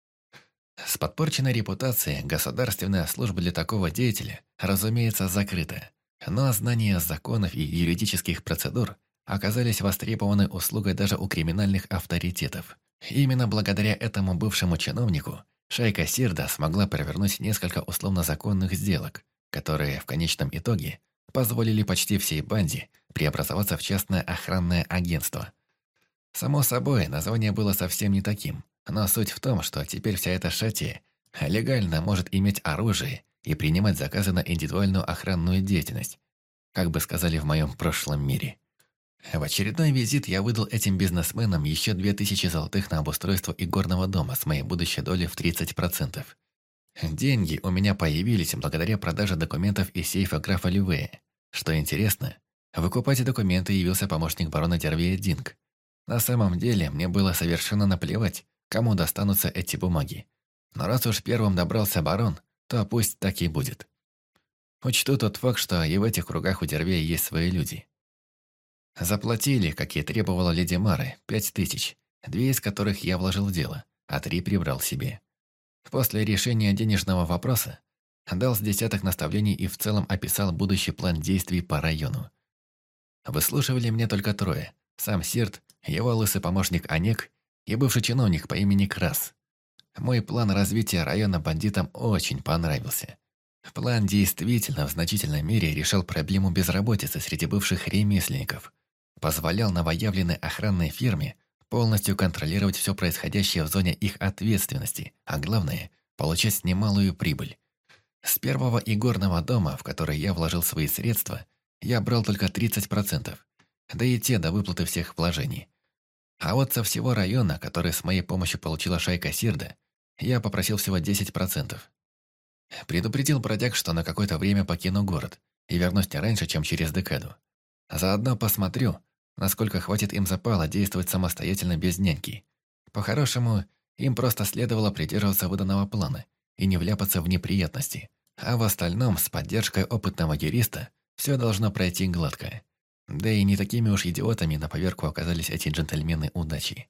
С подпорченной репутацией государственная служба для такого деятеля, разумеется, закрыта, но знания законов и юридических процедур оказались востребованы услугой даже у криминальных авторитетов. Именно благодаря этому бывшему чиновнику шайка Сирда смогла провернуть несколько условно-законных сделок, которые в конечном итоге позволили почти всей банде преобразоваться в частное охранное агентство. Само собой, название было совсем не таким, но суть в том, что теперь вся эта шатия легально может иметь оружие и принимать заказы на индивидуальную охранную деятельность, как бы сказали в моем прошлом мире. В очередной визит я выдал этим бизнесменам еще 2000 золотых на обустройство игорного дома с моей будущей долей в 30%. Деньги у меня появились благодаря продаже документов из сейфа графа Лювея. Что интересно, выкупать документы явился помощник барона Дервея Динг. На самом деле, мне было совершенно наплевать, кому достанутся эти бумаги. Но раз уж первым добрался барон, то пусть так и будет. Учту тот факт, что и в этих кругах у Дервея есть свои люди. Заплатили, как и требовала леди Мары, 5000, 2 из которых я вложил в дело, а 3 прибрал себе. После решения денежного вопроса дал с десяток наставлений и в целом описал будущий план действий по району. Выслушивали мне только 3: сам Сирд, его лысый помощник Онег и бывший чиновник по имени Крас. Мой план развития района бандитам очень понравился. План действительно в значительной мере решал проблему безработицы среди бывших ремесленников, позволял новоявленной охранной фирме полностью контролировать все происходящее в зоне их ответственности, а главное – получать немалую прибыль. С первого игорного дома, в который я вложил свои средства, я брал только 30%, да и те до выплаты всех вложений. А вот со всего района, который с моей помощью получила шайка Сирда, я попросил всего 10%. Предупредил бродяг, что на какое-то время покину город и вернусь не раньше, чем через декаду. Заодно посмотрю, насколько хватит им запала действовать самостоятельно без няньки. По-хорошему, им просто следовало придерживаться выданного плана и не вляпаться в неприятности. А в остальном, с поддержкой опытного юриста, все должно пройти гладко. Да и не такими уж идиотами на поверку оказались эти джентльмены удачи.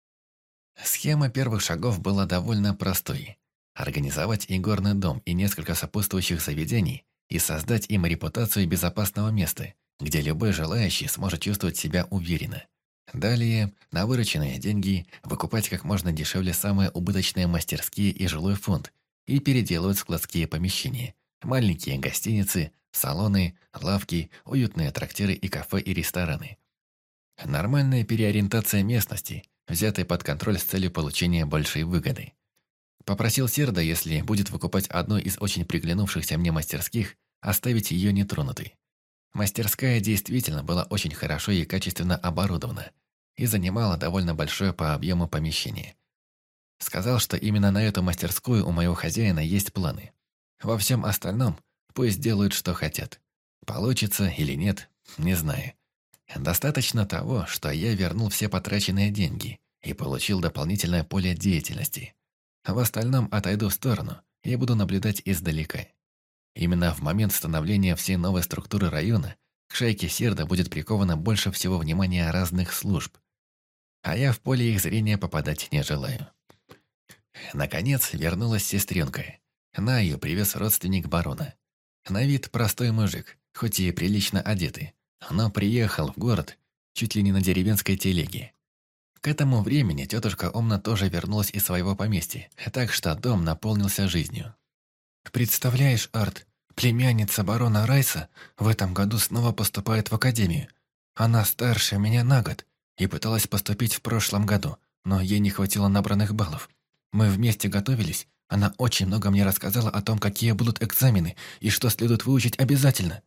Схема первых шагов была довольно простой. Организовать игорный дом и несколько сопутствующих заведений и создать им репутацию безопасного места, где любой желающий сможет чувствовать себя уверенно. Далее, на вырученные деньги выкупать как можно дешевле самые убыточные мастерские и жилой фонд и переделывать складские помещения, маленькие гостиницы, салоны, лавки, уютные трактиры и кафе и рестораны. Нормальная переориентация местности, взятая под контроль с целью получения большей выгоды. Попросил Сирда, если будет выкупать одну из очень приглянувшихся мне мастерских, оставить ее нетронутой. Мастерская действительно была очень хорошо и качественно оборудована и занимала довольно большое по объему помещение. Сказал, что именно на эту мастерскую у моего хозяина есть планы. Во всем остальном пусть делают, что хотят. Получится или нет, не знаю. Достаточно того, что я вернул все потраченные деньги и получил дополнительное поле деятельности. В остальном отойду в сторону и буду наблюдать издалека. Именно в момент становления всей новой структуры района к шайке Сирда будет приковано больше всего внимания разных служб, а я в поле их зрения попадать не желаю. Наконец вернулась сестренка. Наю привез родственник барона. На вид простой мужик, хоть и прилично одетый, но приехал в город чуть ли не на деревенской телеге. К этому времени тетушка Омна тоже вернулась из своего поместья, так что дом наполнился жизнью. «Представляешь, Арт, племянница барона Райса в этом году снова поступает в академию. Она старше меня на год и пыталась поступить в прошлом году, но ей не хватило набранных баллов. Мы вместе готовились, она очень много мне рассказала о том, какие будут экзамены и что следует выучить обязательно».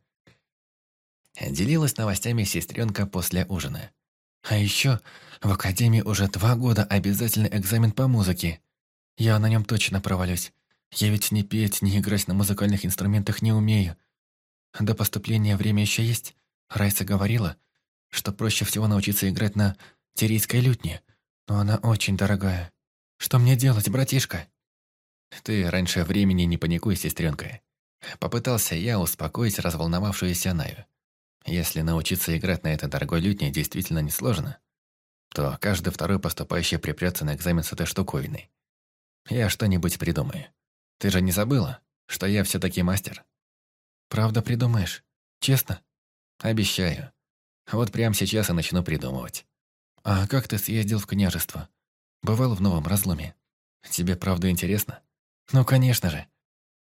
Делилась новостями сестренка после ужина. «А еще в академии уже 2 года обязательный экзамен по музыке. Я на нем точно провалюсь. Я ведь ни петь, ни играть на музыкальных инструментах не умею. До поступления время еще есть. Райса говорила, что проще всего научиться играть на тирийской лютне, но она очень дорогая. Что мне делать, братишка?» «Ты раньше времени не паникуй, сестренка». Попытался я успокоить разволновавшуюся Наю. Если научиться играть на этой дорогой лютне действительно несложно, то каждый второй поступающий припрется на экзамен с этой штуковиной. Я что-нибудь придумаю. Ты же не забыла, что я все-таки мастер? Правда придумаешь? Честно? Обещаю. Вот прямо сейчас и начну придумывать. А как ты съездил в княжество? Бывал в Новом Разломе? Тебе правда интересно? Ну, конечно же.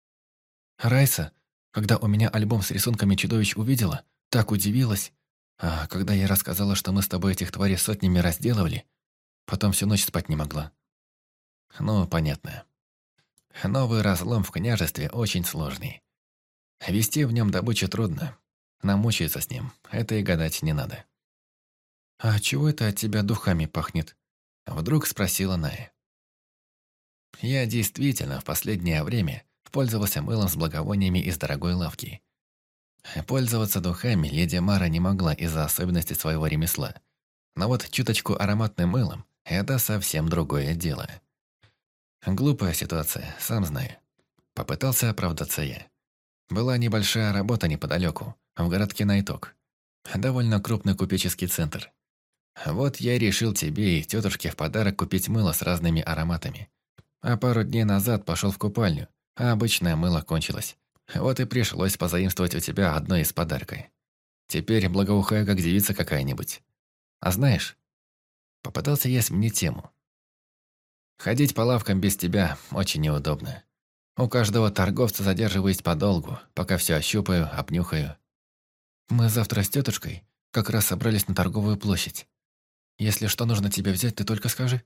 Райса, когда у меня альбом с рисунками чудовищ увидела, так удивилась. А когда я рассказала, что мы с тобой этих тварей сотнями разделывали, потом всю ночь спать не могла. Ну, понятно. Новый разлом в княжестве очень сложный. Вести в нем добычу трудно. Намучиться с ним, это и гадать не надо. «А чего это от тебя духами пахнет?» Вдруг спросила Ная. Я действительно в последнее время пользовался мылом с благовониями из дорогой лавки. Пользоваться духами леди Мара не могла из-за особенностей своего ремесла. Но вот чуточку ароматным мылом – это совсем другое дело. Глупая ситуация, сам знаю. Попытался оправдаться я. Была небольшая работа неподалеку, в городке Найток. Довольно крупный купеческий центр. Вот я и решил тебе и тетушке в подарок купить мыло с разными ароматами. А пару дней назад пошел в купальню, а обычное мыло кончилось. Вот и пришлось позаимствовать у тебя одно из подарков. Теперь благоухаю, как девица какая-нибудь. А знаешь, попытался я сменить тему. Ходить по лавкам без тебя очень неудобно. У каждого торговца задерживаюсь подолгу, пока все ощупаю, обнюхаю. Мы завтра с тетушкой как раз собрались на торговую площадь. Если что нужно тебе взять, ты только скажи.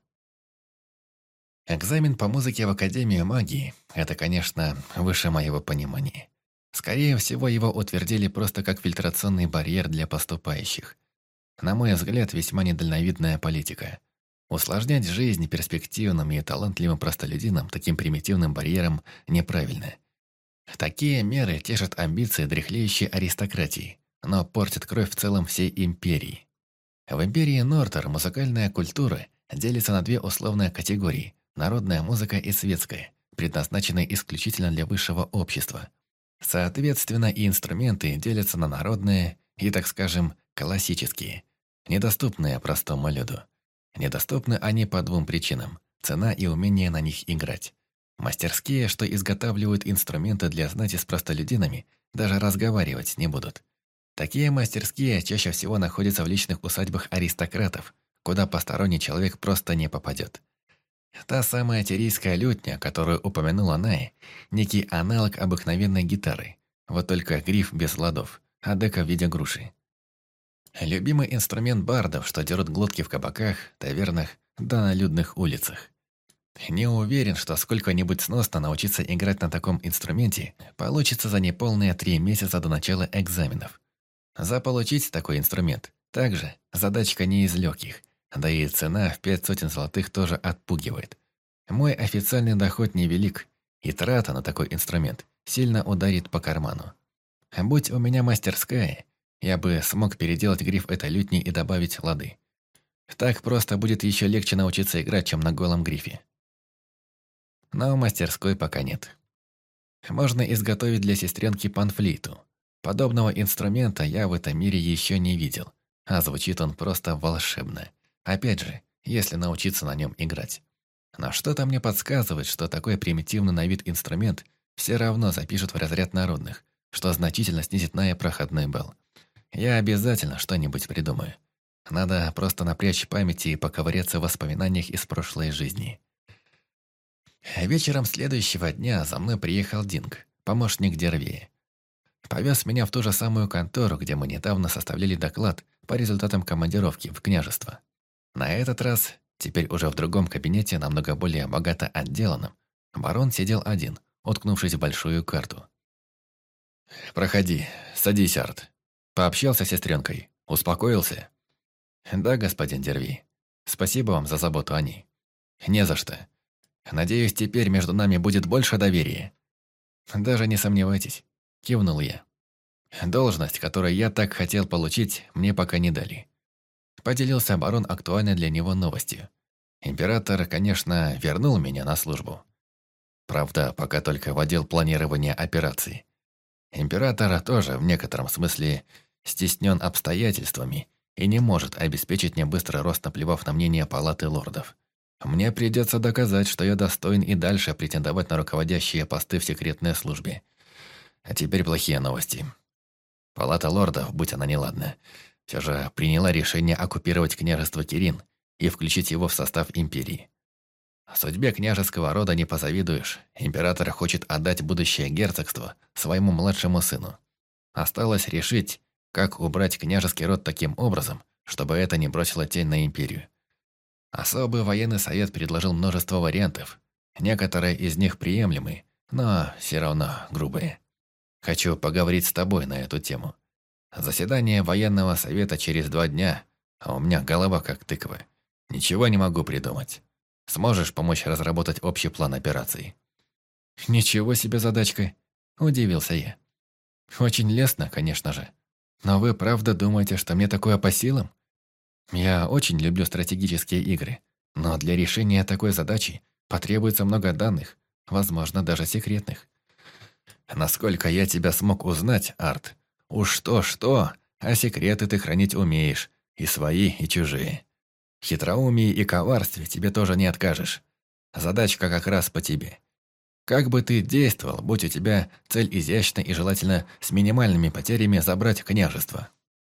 Экзамен по музыке в Академию магии – это, конечно, выше моего понимания. Скорее всего, его утвердили просто как фильтрационный барьер для поступающих. На мой взгляд, весьма недальновидная политика. Усложнять жизнь перспективным и талантливым простолюдинам таким примитивным барьером неправильно. Такие меры тешат амбиции дряхлеющей аристократии, но портят кровь в целом всей империи. В империи Нортер музыкальная культура делится на 2 условные категории – народная музыка и светская, предназначенные исключительно для высшего общества. Соответственно, и инструменты делятся на народные и, так скажем, классические, недоступные простому люду. Недоступны они по 2 причинам – цена и умение на них играть. Мастерские, что изготавливают инструменты для знати с простолюдинами, даже разговаривать не будут. Такие мастерские чаще всего находятся в личных усадьбах аристократов, куда посторонний человек просто не попадет. Та самая тирийская лютня, которую упомянула Най, некий аналог обыкновенной гитары, вот только гриф без ладов, а дека в виде груши. Любимый инструмент бардов, что дерут глотки в кабаках, тавернах да на людных улицах. Не уверен, что сколько-нибудь сносно научиться играть на таком инструменте получится за неполные 3 месяца до начала экзаменов. Заполучить такой инструмент также задачка не из легких, да и цена в 5 сотен золотых тоже отпугивает. Мой официальный доход невелик, и трата на такой инструмент сильно ударит по карману. Будь у меня мастерская, я бы смог переделать гриф этой лютни и добавить лады. Так просто будет еще легче научиться играть, чем на голом грифе. Но мастерской пока нет. Можно изготовить для сестренки панфлейту. Подобного инструмента я в этом мире еще не видел, а звучит он просто волшебно. Опять же, если научиться на нем играть. Но что-то мне подсказывает, что такой примитивный на вид инструмент все равно запишут в разряд народных, что значительно снизит на проходной балл. Я обязательно что-нибудь придумаю. Надо просто напрячь память и поковыряться в воспоминаниях из прошлой жизни. Вечером следующего дня за мной приехал Динг, помощник Дервии. Повез меня в ту же самую контору, где мы недавно составляли доклад по результатам командировки в княжество. На этот раз, теперь уже в другом кабинете, намного более богато отделанном, барон сидел один, уткнувшись в большую карту. «Проходи, садись, Арт». Пообщался с сестренкой. Успокоился? «Да, господин Дерви. Спасибо вам за заботу о ней». «Не за что. Надеюсь, теперь между нами будет больше доверия». «Даже не сомневайтесь», — кивнул я. «Должность, которую я так хотел получить, мне пока не дали». Поделился барон актуальной для него новостью. Император, конечно, вернул меня на службу. Правда, пока только в отдел планирования операций. Император тоже в некотором смысле стеснен обстоятельствами и не может обеспечить мне быстрый рост, наплевав на мнение палаты лордов. Мне придется доказать, что я достоин и дальше претендовать на руководящие посты в секретной службе. А теперь плохие новости. Палата лордов, будь она неладна, все же приняла решение оккупировать княжество Кирин и включить его в состав империи. Судьбе княжеского рода не позавидуешь. Император хочет отдать будущее герцогство своему младшему сыну. Осталось решить, как убрать княжеский род таким образом, чтобы это не бросило тень на империю. Особый военный совет предложил множество вариантов. Некоторые из них приемлемы, но все равно грубые. Хочу поговорить с тобой на эту тему. Заседание военного совета через 2 дня, а у меня голова как тыква. Ничего не могу придумать. Сможешь помочь разработать общий план операций?» «Ничего себе задачка!» – удивился я. «Очень лестно, конечно же. Но вы правда думаете, что мне такое по силам? Я очень люблю стратегические игры, но для решения такой задачи потребуется много данных, возможно, даже секретных». «Насколько я тебя смог узнать, Арт, уж что-что, а секреты ты хранить умеешь, и свои, и чужие. В хитроумии и коварстве тебе тоже не откажешь. Задачка как раз по тебе. Как бы ты действовал, будь у тебя цель изящная и желательно с минимальными потерями забрать княжество?»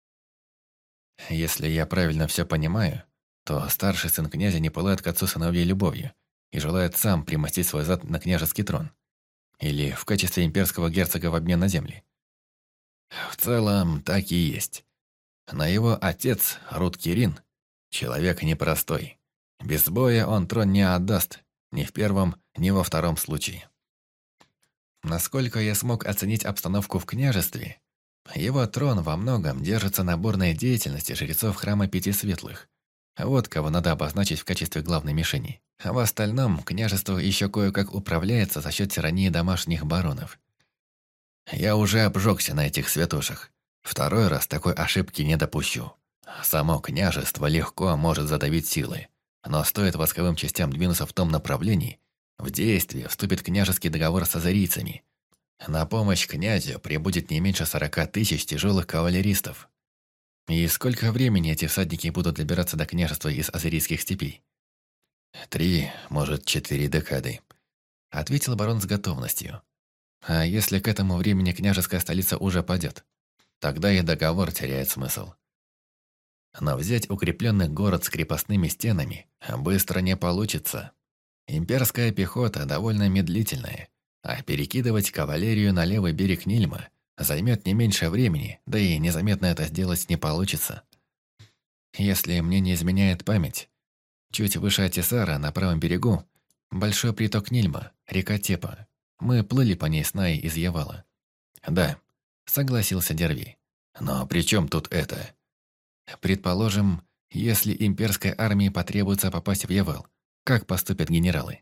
Если я правильно все понимаю, то старший сын князя не пылает к отцу сыновьей любовью и желает сам примостить свой зад на княжеский трон. Или в качестве имперского герцога в обмен на земли. В целом, так и есть. Но его отец, Рут Кирин, человек непростой. Без боя он трон не отдаст, ни в первом, ни во втором случае. Насколько я смог оценить обстановку в княжестве, его трон во многом держится на бурной деятельности жрецов храма Пяти Светлых. Вот кого надо обозначить в качестве главной мишени. А в остальном, княжество еще кое-как управляется за счет тирании домашних баронов. Я уже обжегся на этих святошах. Второй раз такой ошибки не допущу. Само княжество легко может задавить силой, но стоит восковым частям двинуться в том направлении, в действие вступит княжеский договор с азерийцами. На помощь князю прибудет не меньше 40 тысяч тяжелых кавалеристов. И сколько времени эти всадники будут добираться до княжества из азерийских степей? 3, может, 4 декады, ответил барон с готовностью. А если к этому времени княжеская столица уже падет? Тогда и договор теряет смысл. Но взять укрепленный город с крепостными стенами быстро не получится. Имперская пехота довольно медлительная, а перекидывать кавалерию на левый берег Нильма займет не меньше времени, да и незаметно это сделать не получится. Если мне не изменяет память, чуть выше Атисара, на правом берегу, большой приток Нильма, река Тепа. Мы плыли по ней с Наей из Явала. «Да», — согласился Дерви. «Но при чем тут это?» «Предположим, если имперской армии потребуется попасть в Явал, как поступят генералы?»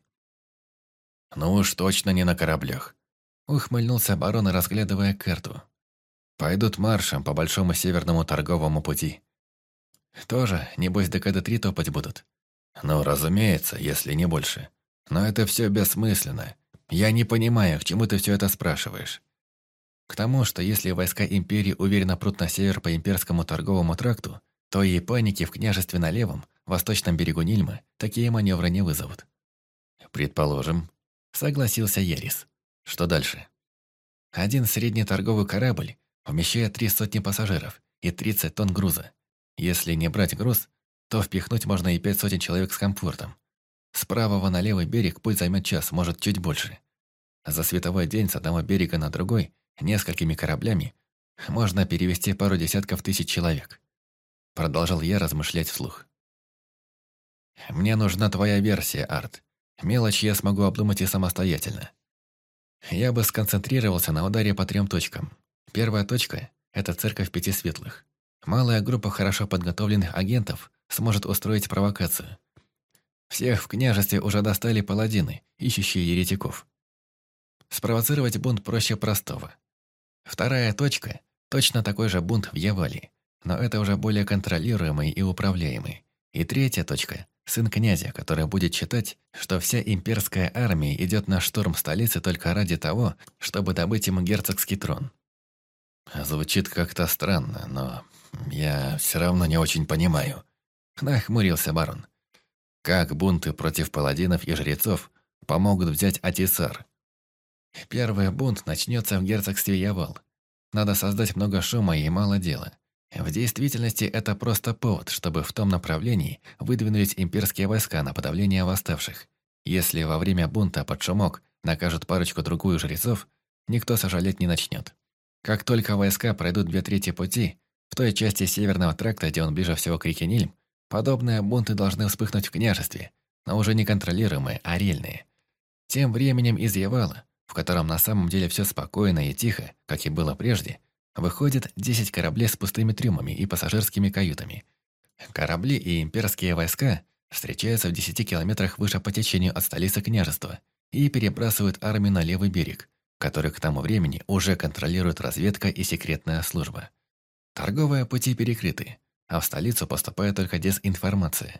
«Ну уж точно не на кораблях», — ухмыльнулся барон, разглядывая карту. Пойдут маршем по большому северному торговому пути. Тоже, небось, декады 3 топать будут. Ну, разумеется, если не больше. Но это все бессмысленно. Я не понимаю, к чему ты все это спрашиваешь. К тому, что если войска Империи уверенно прут на север по Имперскому торговому тракту, то и паники в княжестве на левом, восточном берегу Нильмы, такие маневры не вызовут. Предположим, согласился Ерис. Что дальше? Один средний торговый корабль вмещает 3 сотни пассажиров и 30 тонн груза. Если не брать груз, то впихнуть можно и 5 сотен человек с комфортом. С правого на левый берег путь займет час, может, чуть больше. За световой день с одного берега на другой несколькими кораблями можно перевести пару десятков тысяч человек. Продолжал я размышлять вслух. Мне нужна твоя версия, Арт. Мелочь я смогу обдумать и самостоятельно. Я бы сконцентрировался на ударе по 3 точкам. Первая точка – это церковь Пяти Светлых. Малая группа хорошо подготовленных агентов сможет устроить провокацию. Всех в княжестве уже достали паладины, ищущие еретиков. Спровоцировать бунт проще простого. Вторая точка – точно такой же бунт в Явале, но это уже более контролируемый и управляемый. И третья точка – сын князя, который будет считать, что вся имперская армия идет на штурм столицы только ради того, чтобы добыть ему герцогский трон. Звучит как-то странно, но я все равно не очень понимаю. Нахмурился барон. Как бунты против паладинов и жрецов помогут взять Атисар? Первый бунт начнется в герцогстве Явал. Надо создать много шума и мало дела. В действительности это просто повод, чтобы в том направлении выдвинулись имперские войска на подавление восставших. Если во время бунта под шумок накажут парочку-другую жрецов, никто сожалеть не начнет. Как только войска пройдут 2/3 пути, в той части северного тракта, где он ближе всего к реке Нильм, подобные бунты должны вспыхнуть в княжестве, но уже не контролируемые, а рельные. Тем временем из Явала, в котором на самом деле все спокойно и тихо, как и было прежде, выходит 10 кораблей с пустыми трюмами и пассажирскими каютами. Корабли и имперские войска встречаются в 10 километрах выше по течению от столицы княжества и перебрасывают армию на левый берег, который к тому времени уже контролирует разведка и секретная служба. Торговые пути перекрыты, а в столицу поступает только дезинформация.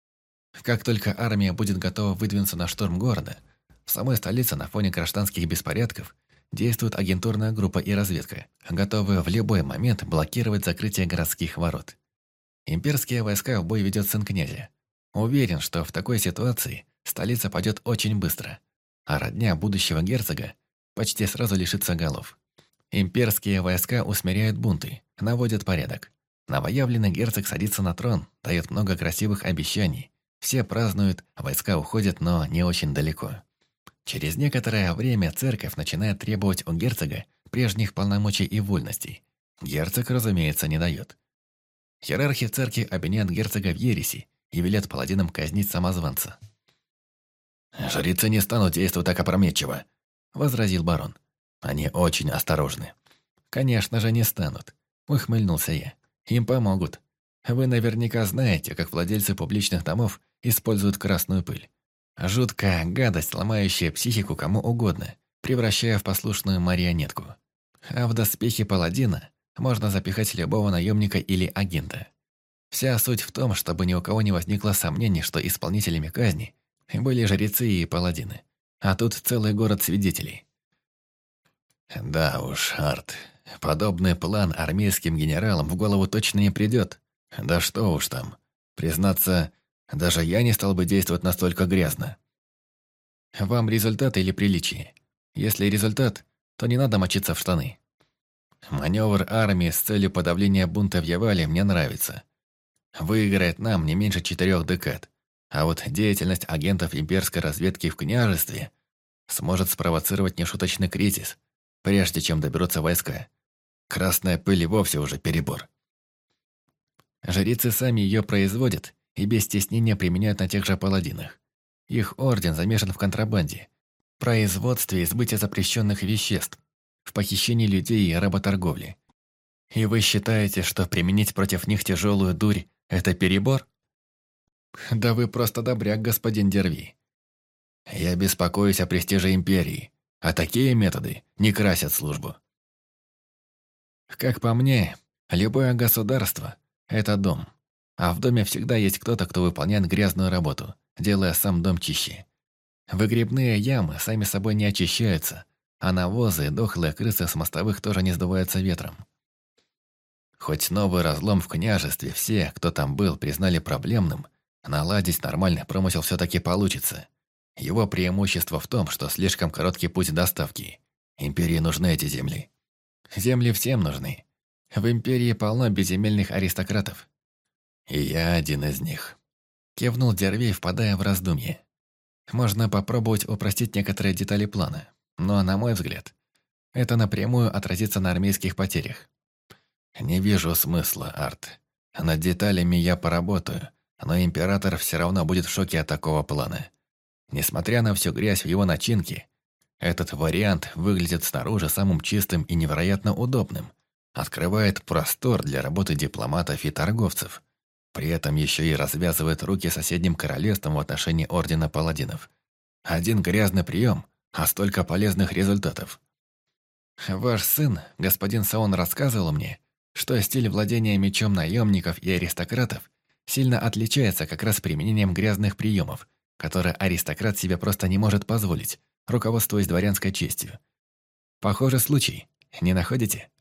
Как только армия будет готова выдвинуться на штурм города, в самой столице на фоне гражданских беспорядков действует агентурная группа и разведка, готовые в любой момент блокировать закрытие городских ворот. Имперские войска в бой ведет сын князя. Уверен, что в такой ситуации столица падет очень быстро, а родня будущего герцога почти сразу лишится голов. Имперские войска усмиряют бунты, наводят порядок. Новоявленный герцог садится на трон, дает много красивых обещаний. Все празднуют, войска уходят, но не очень далеко. Через некоторое время церковь начинает требовать у герцога прежних полномочий и вольностей. Герцог, разумеется, не дает. Иерархи церкви обвиняют герцога в ереси и велят паладинам казнить самозванца. «Жрецы не станут действовать так опрометчиво», — возразил барон. «Они очень осторожны». «Конечно же не станут», — ухмыльнулся я. «Им помогут. Вы наверняка знаете, как владельцы публичных домов используют красную пыль. Жуткая гадость, ломающая психику кому угодно, превращая в послушную марионетку. А в доспехи паладина можно запихать любого наемника или агента. Вся суть в том, чтобы ни у кого не возникло сомнений, что исполнителями казни были жрецы и паладины. А тут целый город свидетелей. Да уж, Арт, подобный план армейским генералам в голову точно не придет. Да что уж там. Признаться, даже я не стал бы действовать настолько грязно. Вам результат или приличие? Если результат, то не надо мочиться в штаны. Маневр армии с целью подавления бунта в Явале мне нравится. Выиграет нам не меньше 4 декад. А вот деятельность агентов имперской разведки в княжестве сможет спровоцировать нешуточный кризис, прежде чем доберутся войска. Красная пыль и вовсе уже перебор. Жрецы сами ее производят и без стеснения применяют на тех же паладинах. Их орден замешан в контрабанде, производстве и сбытии запрещенных веществ, в похищении людей и работорговле. И вы считаете, что применить против них тяжелую дурь – это перебор? Да вы просто добряк, господин Дерви. Я беспокоюсь о престиже империи, а такие методы не красят службу. Как по мне, любое государство – это дом. А в доме всегда есть кто-то, кто выполняет грязную работу, делая сам дом чище. Выгребные ямы сами собой не очищаются, а навозы и дохлые крысы с мостовых тоже не сдуваются ветром. Хоть новый разлом в княжестве все, кто там был, признали проблемным, наладить нормальный промысел все-таки получится. Его преимущество в том, что слишком короткий путь доставки. Империи нужны эти земли. Земли всем нужны. В империи полно безземельных аристократов. И я один из них. Кивнул Дервей, впадая в раздумье. Можно попробовать упростить некоторые детали плана, но, на мой взгляд, это напрямую отразится на армейских потерях. Не вижу смысла, Арт. Над деталями я поработаю, но император все равно будет в шоке от такого плана. Несмотря на всю грязь в его начинке, этот вариант выглядит снаружи самым чистым и невероятно удобным, открывает простор для работы дипломатов и торговцев. При этом еще и развязывает руки соседним королевствам в отношении Ордена Паладинов. Один грязный прием, а столько полезных результатов. Ваш сын, господин Саон, рассказывал мне, что стиль владения мечом наемников и аристократов сильно отличается как раз применением грязных приемов, которые аристократ себе просто не может позволить, руководствуясь дворянской честью. Похожий случай, не находите?